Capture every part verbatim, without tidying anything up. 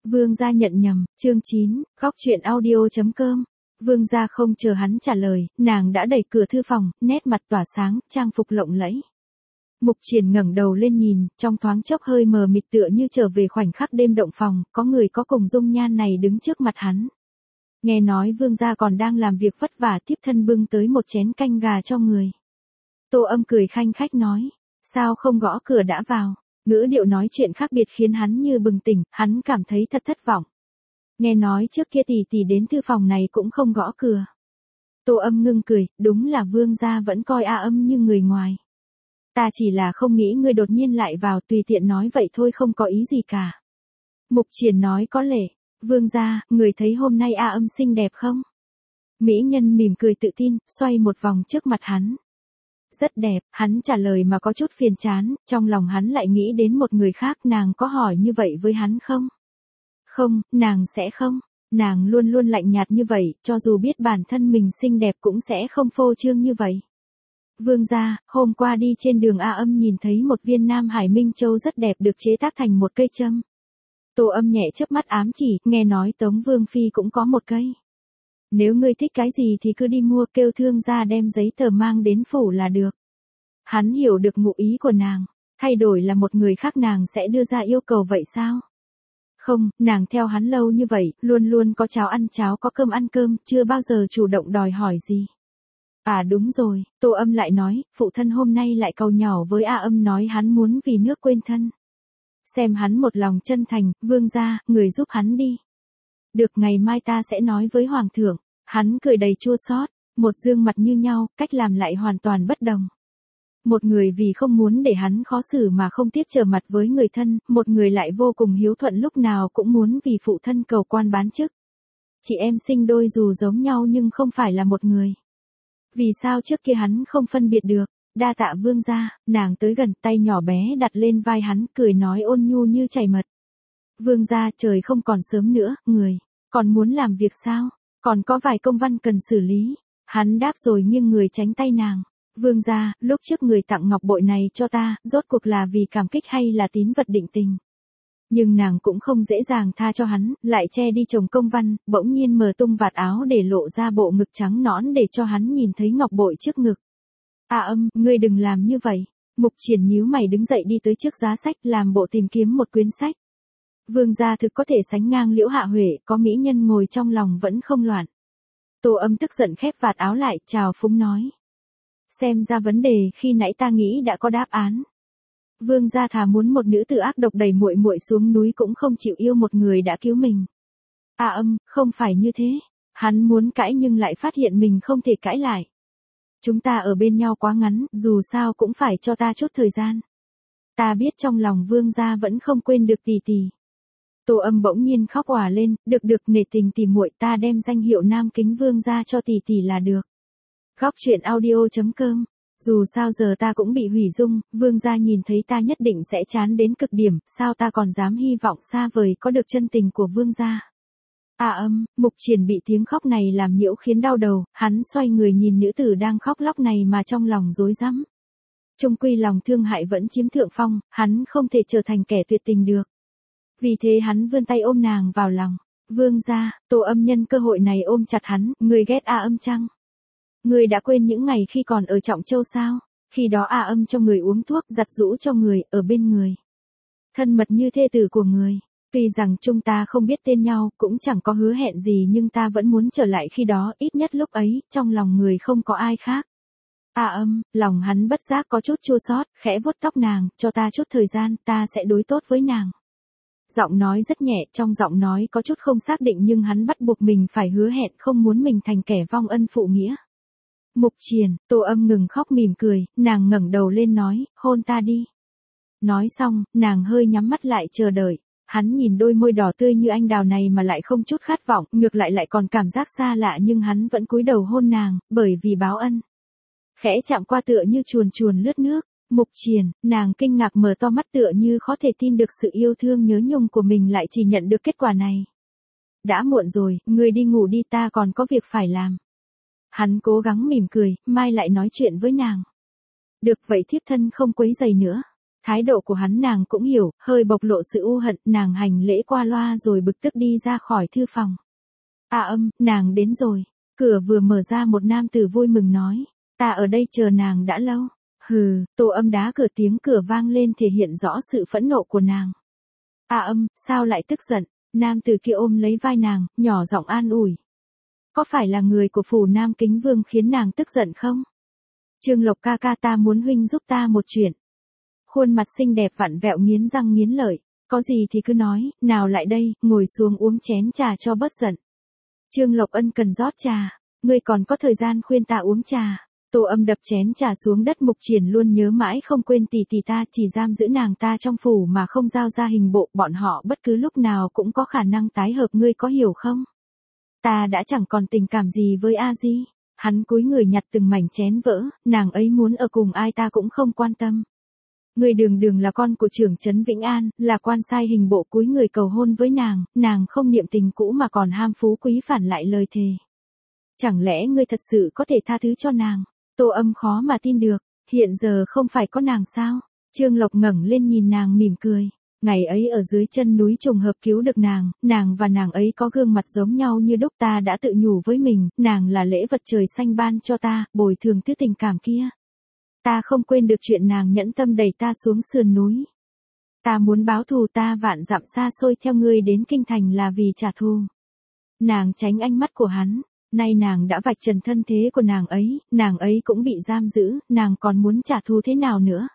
Vương gia nhận nhầm, chương chín, góc chuyện audio chấm com. Vương gia không chờ hắn trả lời, nàng đã đẩy cửa thư phòng, nét mặt tỏa sáng, trang phục lộng lẫy. Mục Triển ngẩng đầu lên nhìn, trong thoáng chốc hơi mờ mịt tựa như trở về khoảnh khắc đêm động phòng, có người có cùng dung nhan này đứng trước mặt hắn. Nghe nói vương gia còn đang làm việc vất vả, thiếp thân bưng tới một chén canh gà cho người. Tô Âm cười khanh khách nói, sao không gõ cửa đã vào. Ngữ điệu nói chuyện khác biệt khiến hắn như bừng tỉnh, hắn cảm thấy thật thất vọng. Nghe nói trước kia tỷ tỷ đến thư phòng này cũng không gõ cửa. Tô Âm ngưng cười, đúng là vương gia vẫn coi A Âm như người ngoài. Ta chỉ là không nghĩ ngươi đột nhiên lại vào, tùy tiện nói vậy thôi, không có ý gì cả. Mục Triển nói có lệ, vương gia, người thấy hôm nay A Âm xinh đẹp không? Mỹ nhân mỉm cười tự tin, xoay một vòng trước mặt hắn. Rất đẹp, hắn trả lời mà có chút phiền chán, trong lòng hắn lại nghĩ đến một người khác. Nàng có hỏi như vậy với hắn không? Không, nàng sẽ không. Nàng luôn luôn lạnh nhạt như vậy, cho dù biết bản thân mình xinh đẹp cũng sẽ không phô trương như vậy. Vương gia, hôm qua đi trên đường A Âm nhìn thấy một viên Nam Hải Minh Châu rất đẹp được chế tác thành một cây châm. Tô Âm nhẹ chớp mắt ám chỉ, nghe nói Tống Vương Phi cũng có một cây. Nếu ngươi thích cái gì thì cứ đi mua, kêu thương gia đem giấy tờ mang đến phủ là được. Hắn hiểu được ngụ ý của nàng, thay đổi là một người khác nàng sẽ đưa ra yêu cầu vậy sao? Không, nàng theo hắn lâu như vậy, luôn luôn có cháo ăn cháo có cơm ăn cơm, chưa bao giờ chủ động đòi hỏi gì. À đúng rồi, Tô Âm lại nói, phụ thân hôm nay lại cầu nhỏ với A Âm nói hắn muốn vì nước quên thân. Xem hắn một lòng chân thành, vương gia, người giúp hắn đi. Được, ngày mai ta sẽ nói với hoàng thượng. Hắn cười đầy chua xót, một gương mặt như nhau, cách làm lại hoàn toàn bất đồng. Một người vì không muốn để hắn khó xử mà không tiếc trở mặt với người thân, một người lại vô cùng hiếu thuận lúc nào cũng muốn vì phụ thân cầu quan bán chức. Chị em sinh đôi dù giống nhau nhưng không phải là một người. Vì sao trước kia hắn không phân biệt được? Đa tạ vương gia. Nàng tới gần, tay nhỏ bé đặt lên vai hắn, cười nói ôn nhu như chảy mật. Vương gia, trời không còn sớm nữa, người còn muốn làm việc sao? Còn có vài công văn cần xử lý. Hắn đáp rồi nghiêng người tránh tay nàng. Vương gia, lúc trước người tặng ngọc bội này cho ta, rốt cuộc là vì cảm kích hay là tín vật định tình? Nhưng nàng cũng không dễ dàng tha cho hắn, lại che đi chồng công văn, bỗng nhiên mở tung vạt áo để lộ ra bộ ngực trắng nõn để cho hắn nhìn thấy ngọc bội trước ngực. A Âm, ngươi đừng làm như vậy. Mục Triển nhíu mày đứng dậy đi tới trước giá sách, làm bộ tìm kiếm một quyển sách. Vương gia thực có thể sánh ngang Liễu Hạ Huệ, có mỹ nhân ngồi trong lòng vẫn không loạn. Tô Âm tức giận khép vạt áo lại, chào phúng nói. Xem ra vấn đề khi nãy ta nghĩ đã có đáp án. Vương gia thà muốn một nữ tử ác độc đẩy muội muội xuống núi cũng không chịu yêu một người đã cứu mình. A Âm, không phải như thế. Hắn muốn cãi nhưng lại phát hiện mình không thể cãi lại. Chúng ta ở bên nhau quá ngắn, dù sao cũng phải cho ta chút thời gian. Ta biết trong lòng vương gia vẫn không quên được tỷ tỷ. Tô Âm bỗng nhiên khóc òa lên, được được, nể tình tỷ muội, ta đem danh hiệu Nam Kính vương gia cho tỷ tỷ là được. Góc chuyện audio chấm com. Dù sao giờ ta cũng bị hủy dung, vương gia nhìn thấy ta nhất định sẽ chán đến cực điểm, sao ta còn dám hy vọng xa vời có được chân tình của vương gia. A Âm, Mục Triển bị tiếng khóc này làm nhiễu khiến đau đầu, hắn xoay người nhìn nữ tử đang khóc lóc này mà trong lòng rối rắm. Chung quy lòng thương hại vẫn chiếm thượng phong, hắn không thể trở thành kẻ tuyệt tình được. Vì thế hắn vươn tay ôm nàng vào lòng. Vương gia, Tô Âm nhân cơ hội này ôm chặt hắn, người ghét A Âm chăng? Người đã quên những ngày khi còn ở Trọng Châu sao? Khi đó A Âm cho người uống thuốc, giặt giũ cho người, ở bên người. Thân mật như thê tử của người. Tuy rằng chúng ta không biết tên nhau, cũng chẳng có hứa hẹn gì nhưng ta vẫn muốn trở lại khi đó, ít nhất lúc ấy, trong lòng người không có ai khác. A Âm, lòng hắn bất giác có chút chua xót, khẽ vuốt tóc nàng, cho ta chút thời gian, ta sẽ đối tốt với nàng. Giọng nói rất nhẹ, trong giọng nói có chút không xác định nhưng hắn bắt buộc mình phải hứa hẹn không muốn mình thành kẻ vong ân phụ nghĩa. Mục Triển, Tô Âm ngừng khóc mỉm cười, nàng ngẩng đầu lên nói, hôn ta đi. Nói xong, nàng hơi nhắm mắt lại chờ đợi. Hắn nhìn đôi môi đỏ tươi như anh đào này mà lại không chút khát vọng, ngược lại lại còn cảm giác xa lạ nhưng hắn vẫn cúi đầu hôn nàng, bởi vì báo ân. Khẽ chạm qua tựa như chuồn chuồn lướt nước. Mục Triển, nàng kinh ngạc mở to mắt tựa như khó thể tin được sự yêu thương nhớ nhung của mình lại chỉ nhận được kết quả này. Đã muộn rồi, ngươi đi ngủ đi, ta còn có việc phải làm. Hắn cố gắng mỉm cười, mai lại nói chuyện với nàng. Được vậy, thiếp thân không quấy rầy nữa. Thái độ của hắn nàng cũng hiểu, hơi bộc lộ sự u hận, nàng hành lễ qua loa rồi bực tức đi ra khỏi thư phòng. A Âm, nàng đến rồi. Cửa vừa mở ra một nam tử vui mừng nói. Ta ở đây chờ nàng đã lâu. Hừ, Tô Âm đá cửa, tiếng cửa vang lên thể hiện rõ sự phẫn nộ của nàng. A Âm, sao lại tức giận? Nam tử kia ôm lấy vai nàng, nhỏ giọng an ủi. Có phải là người của phủ Nam Kính Vương khiến nàng tức giận không? Trương Lộc ca ca, ta muốn huynh giúp ta một chuyện. Khuôn mặt xinh đẹp vặn vẹo, nghiến răng nghiến lợi. Có gì thì cứ nói, nào lại đây, ngồi xuống uống chén trà cho bớt giận. Trương Lộc ân cần rót trà. Ngươi còn có thời gian khuyên ta uống trà. Tô Âm đập chén trà xuống đất. Mục Triển luôn nhớ mãi không quên tỷ tỷ ta, chỉ giam giữ nàng ta trong phủ mà không giao ra hình bộ, bọn họ bất cứ lúc nào cũng có khả năng tái hợp, ngươi có hiểu không? Ta đã chẳng còn tình cảm gì với A Di. Hắn cúi người nhặt từng mảnh chén vỡ, nàng ấy muốn ở cùng ai ta cũng không quan tâm. Ngươi đường đường là con của trưởng trấn Vĩnh An, là quan sai hình bộ, cúi người cầu hôn với nàng, nàng không niệm tình cũ mà còn ham phú quý, phản lại lời thề. Chẳng lẽ ngươi thật sự có thể tha thứ cho nàng? Tô Âm khó mà tin được, hiện giờ không phải có nàng sao? Trương Lộc ngẩng lên nhìn nàng mỉm cười. Ngày ấy ở dưới chân núi trùng hợp cứu được nàng, nàng và nàng ấy có gương mặt giống nhau như đúc, ta đã tự nhủ với mình, nàng là lễ vật trời xanh ban cho ta, bồi thường thứ tình cảm kia. Ta không quên được chuyện nàng nhẫn tâm đẩy ta xuống sườn núi. Ta muốn báo thù, ta vạn dặm xa xôi theo ngươi đến kinh thành là vì trả thù. Nàng tránh ánh mắt của hắn, nay nàng đã vạch trần thân thế của nàng ấy, nàng ấy cũng bị giam giữ, nàng còn muốn trả thù thế nào nữa?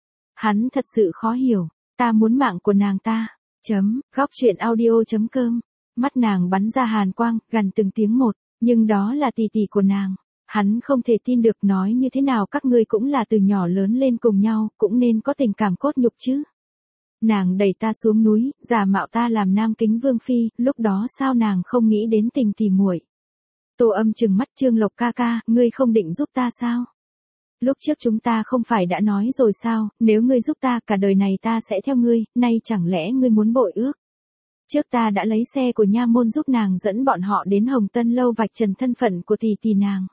Hắn thật sự khó hiểu, ta muốn mạng của nàng ta. Chấm, góc truyện audio chấm com. Mắt nàng bắn ra hàn quang, gằn từng tiếng một, nhưng đó là tỷ tỷ của nàng. Hắn không thể tin được, nói như thế nào các ngươi cũng là từ nhỏ lớn lên cùng nhau, cũng nên có tình cảm cốt nhục chứ. Nàng đẩy ta xuống núi, giả mạo ta làm Nam Kính Vương phi, lúc đó sao nàng không nghĩ đến tình tỉ muội? Tô Âm trừng mắt. Trương Lộc ca ca, ngươi không định giúp ta sao? Lúc trước chúng ta không phải đã nói rồi sao, nếu ngươi giúp ta cả đời này ta sẽ theo ngươi, nay chẳng lẽ ngươi muốn bội ước? Trước ta đã lấy xe của nha môn giúp nàng dẫn bọn họ đến Hồng Tân Lâu vạch trần thân phận của tỷ tỷ nàng.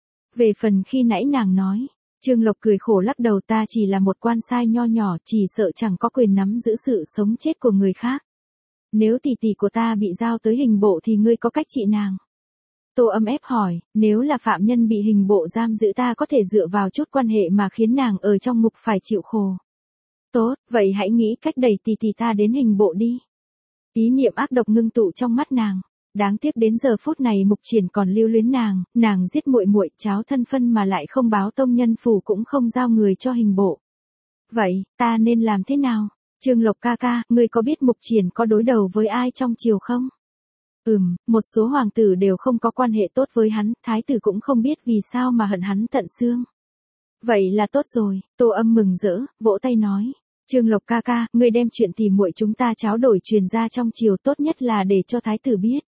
Về phần khi nãy nàng nói, Trương Lộc cười khổ lắc đầu, ta chỉ là một quan sai nho nhỏ, chỉ sợ chẳng có quyền nắm giữ sự sống chết của người khác. Nếu tỷ tỷ của ta bị giao tới hình bộ thì ngươi có cách trị nàng? Tô Âm ép hỏi, nếu là phạm nhân bị hình bộ giam giữ ta có thể dựa vào chút quan hệ mà khiến nàng ở trong ngục phải chịu khổ. Tốt, vậy hãy nghĩ cách đẩy tỷ tỷ ta đến hình bộ đi. Ý niệm ác độc ngưng tụ trong mắt nàng. Đáng tiếc đến giờ phút này Mục Triển còn lưu luyến nàng, nàng giết muội muội, cháo thân phân mà lại không báo tông nhân phủ, cũng không giao người cho hình bộ. Vậy, ta nên làm thế nào? Trương Lộc ca ca, ngươi có biết Mục Triển có đối đầu với ai trong triều không? Ừm, một số hoàng tử đều không có quan hệ tốt với hắn, thái tử cũng không biết vì sao mà hận hắn tận xương. Vậy là tốt rồi, Tô Âm mừng rỡ, vỗ tay nói. Trương Lộc ca ca, ngươi đem chuyện tỉ muội chúng ta tráo đổi truyền ra trong triều, tốt nhất là để cho thái tử biết.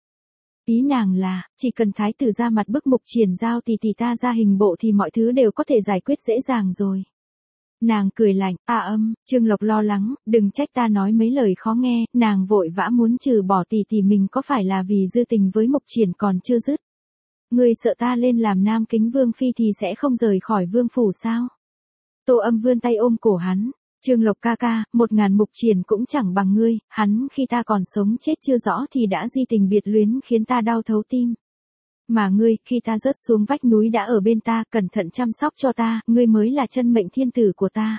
Ý nàng là, chỉ cần thái tử ra mặt bức Mục Triển giao tỷ tỷ ta ra hình bộ thì mọi thứ đều có thể giải quyết dễ dàng rồi. Nàng cười lạnh, A Âm, Trương Lộc lo lắng, đừng trách ta nói mấy lời khó nghe, nàng vội vã muốn trừ bỏ tỷ tỷ mình có phải là vì dư tình với Mục Triển còn chưa dứt. Ngươi sợ ta lên làm Nam Kính Vương phi thì sẽ không rời khỏi vương phủ sao? Tô Âm vươn tay ôm cổ hắn. Trương Lộc ca ca, một ngàn Mục Triển cũng chẳng bằng ngươi, hắn khi ta còn sống chết chưa rõ thì đã di tình biệt luyến khiến ta đau thấu tim. Mà ngươi, khi ta rớt xuống vách núi đã ở bên ta, cẩn thận chăm sóc cho ta, ngươi mới là chân mệnh thiên tử của ta.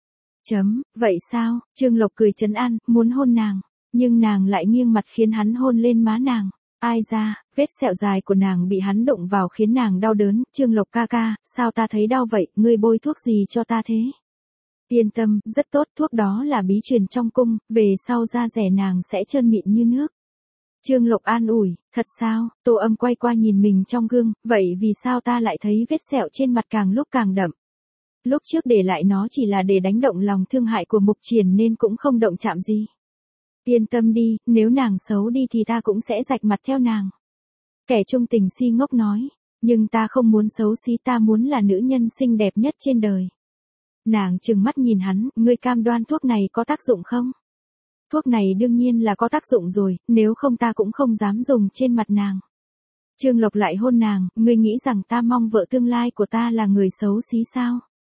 Chấm, vậy sao? Trương Lộc cười trấn an, muốn hôn nàng, nhưng nàng lại nghiêng mặt khiến hắn hôn lên má nàng. Ai ra, vết sẹo dài của nàng bị hắn đụng vào khiến nàng đau đớn. Trương Lộc ca ca, sao ta thấy đau vậy, ngươi bôi thuốc gì cho ta thế? Yên tâm, rất tốt, thuốc đó là bí truyền trong cung, về sau da rẻ nàng sẽ trơn mịn như nước. Trương Lộc an ủi, thật sao? Tô Âm quay qua nhìn mình trong gương, vậy vì sao ta lại thấy vết sẹo trên mặt càng lúc càng đậm? Lúc trước để lại nó chỉ là để đánh động lòng thương hại của Mục Triển nên cũng không động chạm gì. Yên tâm đi, nếu nàng xấu đi thì ta cũng sẽ rạch mặt theo nàng. Kẻ trung tình si ngốc nói, nhưng ta không muốn xấu xí, ta muốn là nữ nhân xinh đẹp nhất trên đời. Nàng trừng mắt nhìn hắn, ngươi cam đoan thuốc này có tác dụng không? Thuốc này đương nhiên là có tác dụng rồi, nếu không ta cũng không dám dùng trên mặt nàng. Trương Lộc lại hôn nàng, ngươi nghĩ rằng ta mong vợ tương lai của ta là người xấu xí sao?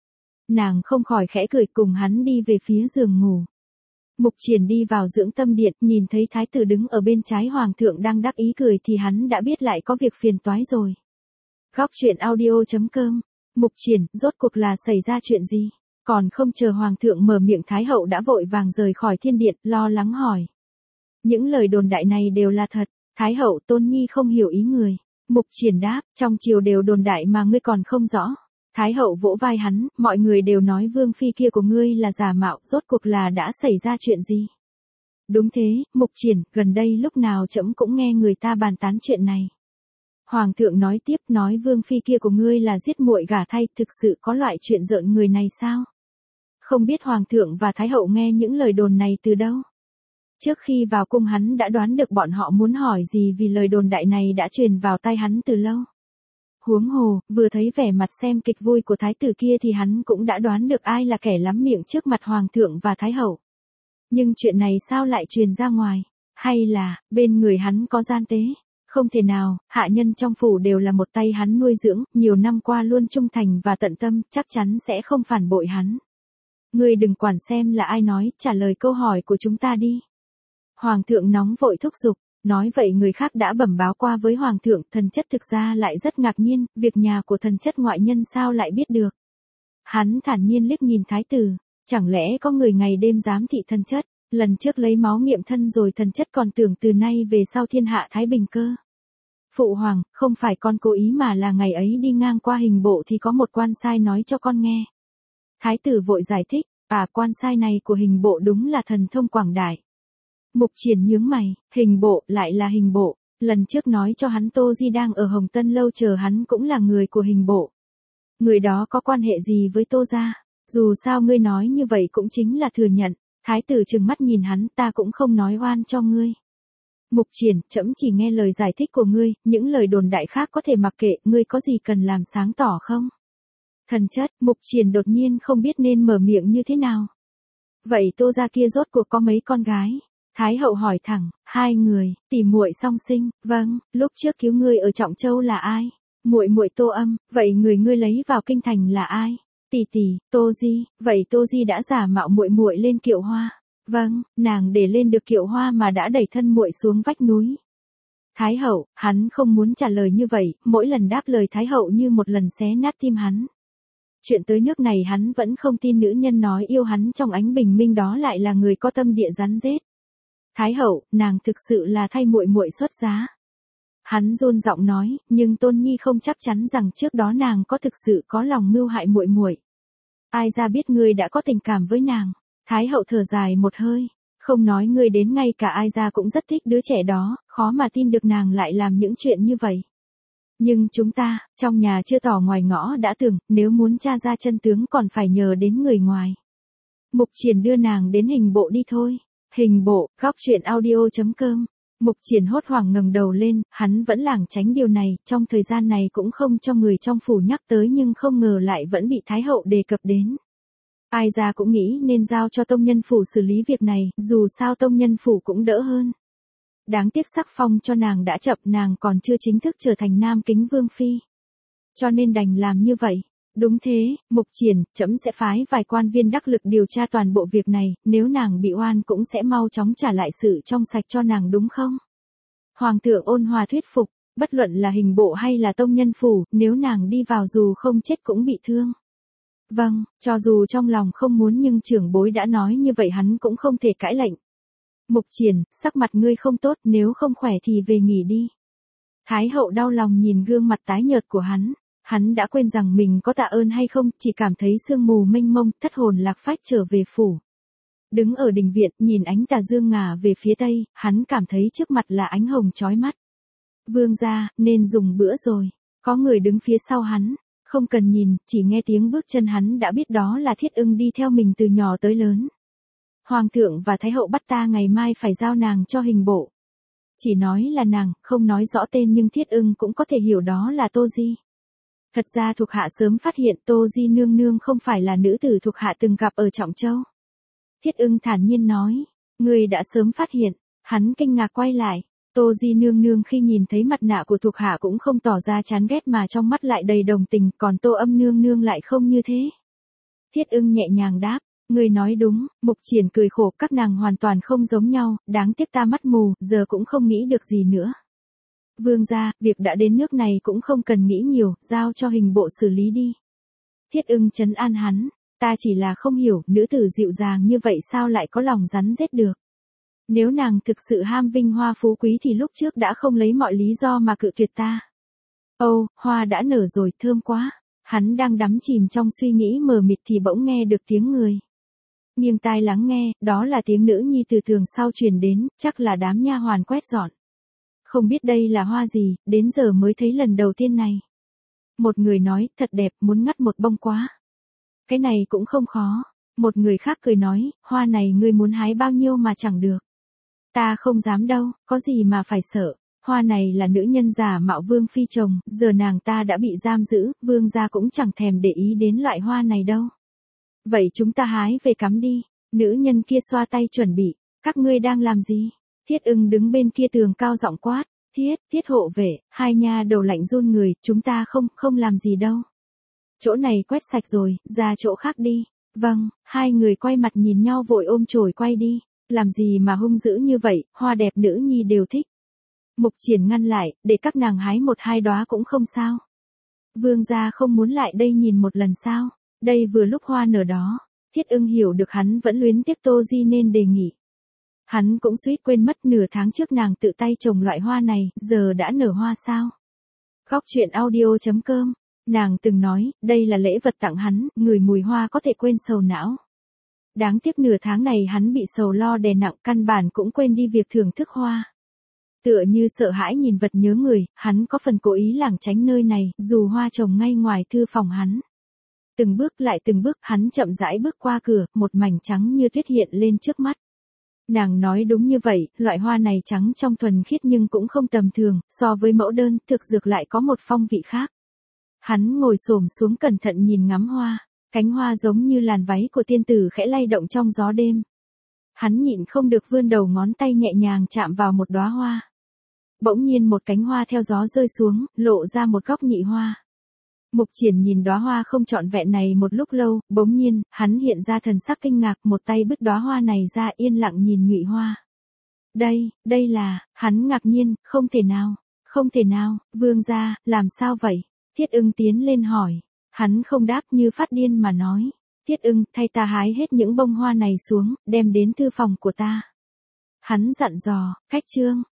Nàng không khỏi khẽ cười cùng hắn đi về phía giường ngủ. Mục Triển đi vào dưỡng tâm điện, nhìn thấy thái tử đứng ở bên trái hoàng thượng đang đắc ý cười thì hắn đã biết lại có việc phiền toái rồi. Góc truyện audio chấm com. Mục Triển, rốt cuộc là xảy ra chuyện gì? Còn không chờ hoàng thượng mở miệng, thái hậu đã vội vàng rời khỏi thiên điện, lo lắng hỏi. Những lời đồn đại này đều là thật. Thái hậu, Tôn Nhi không hiểu ý người. Mục Triển đáp, trong triều đều đồn đại mà ngươi còn không rõ. Thái hậu vỗ vai hắn, mọi người đều nói vương phi kia của ngươi là giả mạo, rốt cuộc là đã xảy ra chuyện gì? Đúng thế, Mục Triển, gần đây lúc nào trẫm cũng nghe người ta bàn tán chuyện này. Hoàng thượng nói tiếp, nói vương phi kia của ngươi là giết muội gả thay, thực sự có loại chuyện rợn người này sao? Không biết hoàng thượng và thái hậu nghe những lời đồn này từ đâu? Trước khi vào cung hắn đã đoán được bọn họ muốn hỏi gì vì lời đồn đại này đã truyền vào tai hắn từ lâu. Huống hồ, vừa thấy vẻ mặt xem kịch vui của thái tử kia thì hắn cũng đã đoán được ai là kẻ lắm miệng trước mặt hoàng thượng và thái hậu. Nhưng chuyện này sao lại truyền ra ngoài? Hay là, bên người hắn có gian tế? Không thể nào, hạ nhân trong phủ đều là một tay hắn nuôi dưỡng, nhiều năm qua luôn trung thành và tận tâm, chắc chắn sẽ không phản bội hắn. Ngươi đừng quản xem là ai nói, trả lời câu hỏi của chúng ta đi. Hoàng thượng nóng vội thúc giục. Nói vậy người khác đã bẩm báo qua với hoàng thượng, thần chất thực ra lại rất ngạc nhiên, việc nhà của thần chất ngoại nhân sao lại biết được. Hắn thản nhiên liếc nhìn thái tử, chẳng lẽ có người ngày đêm giám thị thần chất, lần trước lấy máu nghiệm thân rồi thần chất còn tưởng từ nay về sau thiên hạ thái bình cơ. Phụ hoàng, không phải con cố ý mà là ngày ấy đi ngang qua hình bộ thì có một quan sai nói cho con nghe. Thái tử vội giải thích, à quan sai này của hình bộ đúng là thần thông quảng đại. Mục Triển nhướng mày, hình bộ, lại là hình bộ, lần trước nói cho hắn Tô Di đang ở Hồng Tân lâu chờ hắn cũng là người của hình bộ. Người đó có quan hệ gì với Tô gia? Dù sao ngươi nói như vậy cũng chính là thừa nhận. Thái tử trừng mắt nhìn hắn, ta cũng không nói oan cho ngươi. Mục Triển, trẫm chỉ nghe lời giải thích của ngươi, những lời đồn đại khác có thể mặc kệ, ngươi có gì cần làm sáng tỏ không? Thần chất, Mục Triển đột nhiên không biết nên mở miệng như thế nào. Vậy Tô gia kia rốt cuộc có mấy con gái? Thái hậu hỏi thẳng, hai người, tỷ muội song sinh, vâng, lúc trước cứu ngươi ở Trọng Châu là ai? Muội muội Tô Âm, vậy người ngươi lấy vào kinh thành là ai? Tỷ tỷ, Tô Di, vậy Tô Di đã giả mạo muội muội lên kiệu hoa. Vâng, nàng để lên được kiệu hoa mà đã đẩy thân muội xuống vách núi. Thái hậu, hắn không muốn trả lời như vậy, mỗi lần đáp lời thái hậu như một lần xé nát tim hắn. Chuyện tới nước này hắn vẫn không tin nữ nhân nói yêu hắn trong ánh bình minh đó lại là người có tâm địa rắn rết. Thái hậu, nàng thực sự là thay muội muội xuất giá. Hắn run giọng nói, nhưng Tôn Nhi không chắc chắn rằng trước đó nàng có thực sự có lòng mưu hại muội muội. Ai ra biết ngươi đã có tình cảm với nàng. Thái hậu thở dài một hơi, không nói ngươi đến ngay cả ai ra cũng rất thích đứa trẻ đó, khó mà tin được nàng lại làm những chuyện như vậy. Nhưng chúng ta, trong nhà chưa tỏ ngoài ngõ đã tưởng, nếu muốn tra ra chân tướng còn phải nhờ đến người ngoài. Mục Triển đưa nàng đến hình bộ đi thôi. Hình bộ, góc truyện audio chấm com. Mục Triển hốt hoảng ngẩng đầu lên, hắn vẫn lảng tránh điều này, trong thời gian này cũng không cho người trong phủ nhắc tới nhưng không ngờ lại vẫn bị Thái hậu đề cập đến. Ai ra cũng nghĩ nên giao cho tông nhân phủ xử lý việc này, dù sao tông nhân phủ cũng đỡ hơn. Đáng tiếc sắc phong cho nàng đã chậm, nàng còn chưa chính thức trở thành Nam Kính Vương Phi. Cho nên đành làm như vậy. Đúng thế, Mục Triển, trẫm sẽ phái vài quan viên đắc lực điều tra toàn bộ việc này, nếu nàng bị oan cũng sẽ mau chóng trả lại sự trong sạch cho nàng đúng không? Hoàng thượng ôn hòa thuyết phục, bất luận là hình bộ hay là tông nhân phủ, nếu nàng đi vào dù không chết cũng bị thương. Vâng, cho dù trong lòng không muốn nhưng trưởng bối đã nói như vậy hắn cũng không thể cãi lệnh. Mục Triển, sắc mặt ngươi không tốt, nếu không khỏe thì về nghỉ đi. Thái hậu đau lòng nhìn gương mặt tái nhợt của hắn. Hắn đã quên rằng mình có tạ ơn hay không, chỉ cảm thấy sương mù mênh mông, thất hồn lạc phách trở về phủ. Đứng ở đình viện, nhìn ánh tà dương ngả về phía tây, hắn cảm thấy trước mặt là ánh hồng chói mắt. Vương gia, nên dùng bữa rồi. Có người đứng phía sau hắn, không cần nhìn, chỉ nghe tiếng bước chân hắn đã biết đó là Thiết Ưng đi theo mình từ nhỏ tới lớn. Hoàng thượng và Thái hậu bắt ta ngày mai phải giao nàng cho hình bộ. Chỉ nói là nàng, không nói rõ tên nhưng Thiết Ưng cũng có thể hiểu đó là Tô Di. Thật ra thuộc hạ sớm phát hiện Tô Di nương nương không phải là nữ tử thuộc hạ từng gặp ở Trọng Châu. Thiết Ưng thản nhiên nói, người đã sớm phát hiện, hắn kinh ngạc quay lại. Tô Di nương nương khi nhìn thấy mặt nạ của thuộc hạ cũng không tỏ ra chán ghét mà trong mắt lại đầy đồng tình, còn Tô Âm nương nương lại không như thế. Thiết Ưng nhẹ nhàng đáp, người nói đúng. Mục Triển cười khổ, các nàng hoàn toàn không giống nhau, đáng tiếc ta mắt mù, giờ cũng không nghĩ được gì nữa. Vương gia, việc đã đến nước này cũng không cần nghĩ nhiều, giao cho hình bộ xử lý đi. Thiết Ưng trấn an hắn, ta chỉ là không hiểu, nữ tử dịu dàng như vậy sao lại có lòng rắn rết được. Nếu nàng thực sự ham vinh hoa phú quý thì lúc trước đã không lấy mọi lý do mà cự tuyệt ta. Âu, hoa đã nở rồi, thơm quá. Hắn đang đắm chìm trong suy nghĩ mờ mịt thì bỗng nghe được tiếng người. Nghiêng tai lắng nghe, đó là tiếng nữ nhi từ tường sau truyền đến, chắc là đám nha hoàn quét dọn. Không biết đây là hoa gì, đến giờ mới thấy lần đầu tiên này. Một người nói, thật đẹp, muốn ngắt một bông quá. Cái này cũng không khó. Một người khác cười nói, hoa này ngươi muốn hái bao nhiêu mà chẳng được. Ta không dám đâu, có gì mà phải sợ. Hoa này là nữ nhân giả mạo vương phi chồng, giờ nàng ta đã bị giam giữ, vương gia cũng chẳng thèm để ý đến loại hoa này đâu. Vậy chúng ta hái về cắm đi. Nữ nhân kia xoa tay chuẩn bị, các ngươi đang làm gì? Thiết Ưng đứng bên kia tường cao giọng quát, thiết, thiết hộ vệ, hai nha đầu lạnh run người, chúng ta không, không làm gì đâu. Chỗ này quét sạch rồi, ra chỗ khác đi. Vâng, hai người quay mặt nhìn nhau vội ôm chổi quay đi. Làm gì mà hung dữ như vậy, hoa đẹp nữ nhi đều thích. Mục Triển ngăn lại, để các nàng hái một hai đóa cũng không sao. Vương gia không muốn lại đây nhìn một lần sao? Đây vừa lúc hoa nở đó. Thiết Ưng hiểu được hắn vẫn luyến tiếc Tô Di nên đề nghị. Hắn cũng suýt quên mất nửa tháng trước nàng tự tay trồng loại hoa này, giờ đã nở hoa sao? Góc truyện audio chấm com. Nàng từng nói, đây là lễ vật tặng hắn, ngửi mùi hoa có thể quên sầu não. Đáng tiếc nửa tháng này hắn bị sầu lo đè nặng, căn bản cũng quên đi việc thưởng thức hoa. Tựa như sợ hãi nhìn vật nhớ người, hắn có phần cố ý lảng tránh nơi này, dù hoa trồng ngay ngoài thư phòng hắn. Từng bước lại từng bước, hắn chậm rãi bước qua cửa, một mảnh trắng như tuyết hiện lên trước mắt. Nàng nói đúng như vậy, loại hoa này trắng trong thuần khiết nhưng cũng không tầm thường, so với mẫu đơn, thực dược lại có một phong vị khác. Hắn ngồi xổm xuống cẩn thận nhìn ngắm hoa, cánh hoa giống như làn váy của tiên tử khẽ lay động trong gió đêm. Hắn nhịn không được vươn đầu ngón tay nhẹ nhàng chạm vào một đóa hoa. Bỗng nhiên một cánh hoa theo gió rơi xuống, lộ ra một góc nhị hoa. Mục Triển nhìn đóa hoa không trọn vẹn này một lúc lâu, bỗng nhiên, hắn hiện ra thần sắc kinh ngạc, một tay bứt đóa hoa này ra yên lặng nhìn nhụy hoa. Đây, đây là, hắn ngạc nhiên, không thể nào, không thể nào, vương gia, làm sao vậy? Thiết Ưng tiến lên hỏi. Hắn không đáp như phát điên mà nói. Thiết Ưng, thay ta hái hết những bông hoa này xuống, đem đến thư phòng của ta. Hắn dặn dò, cách chương.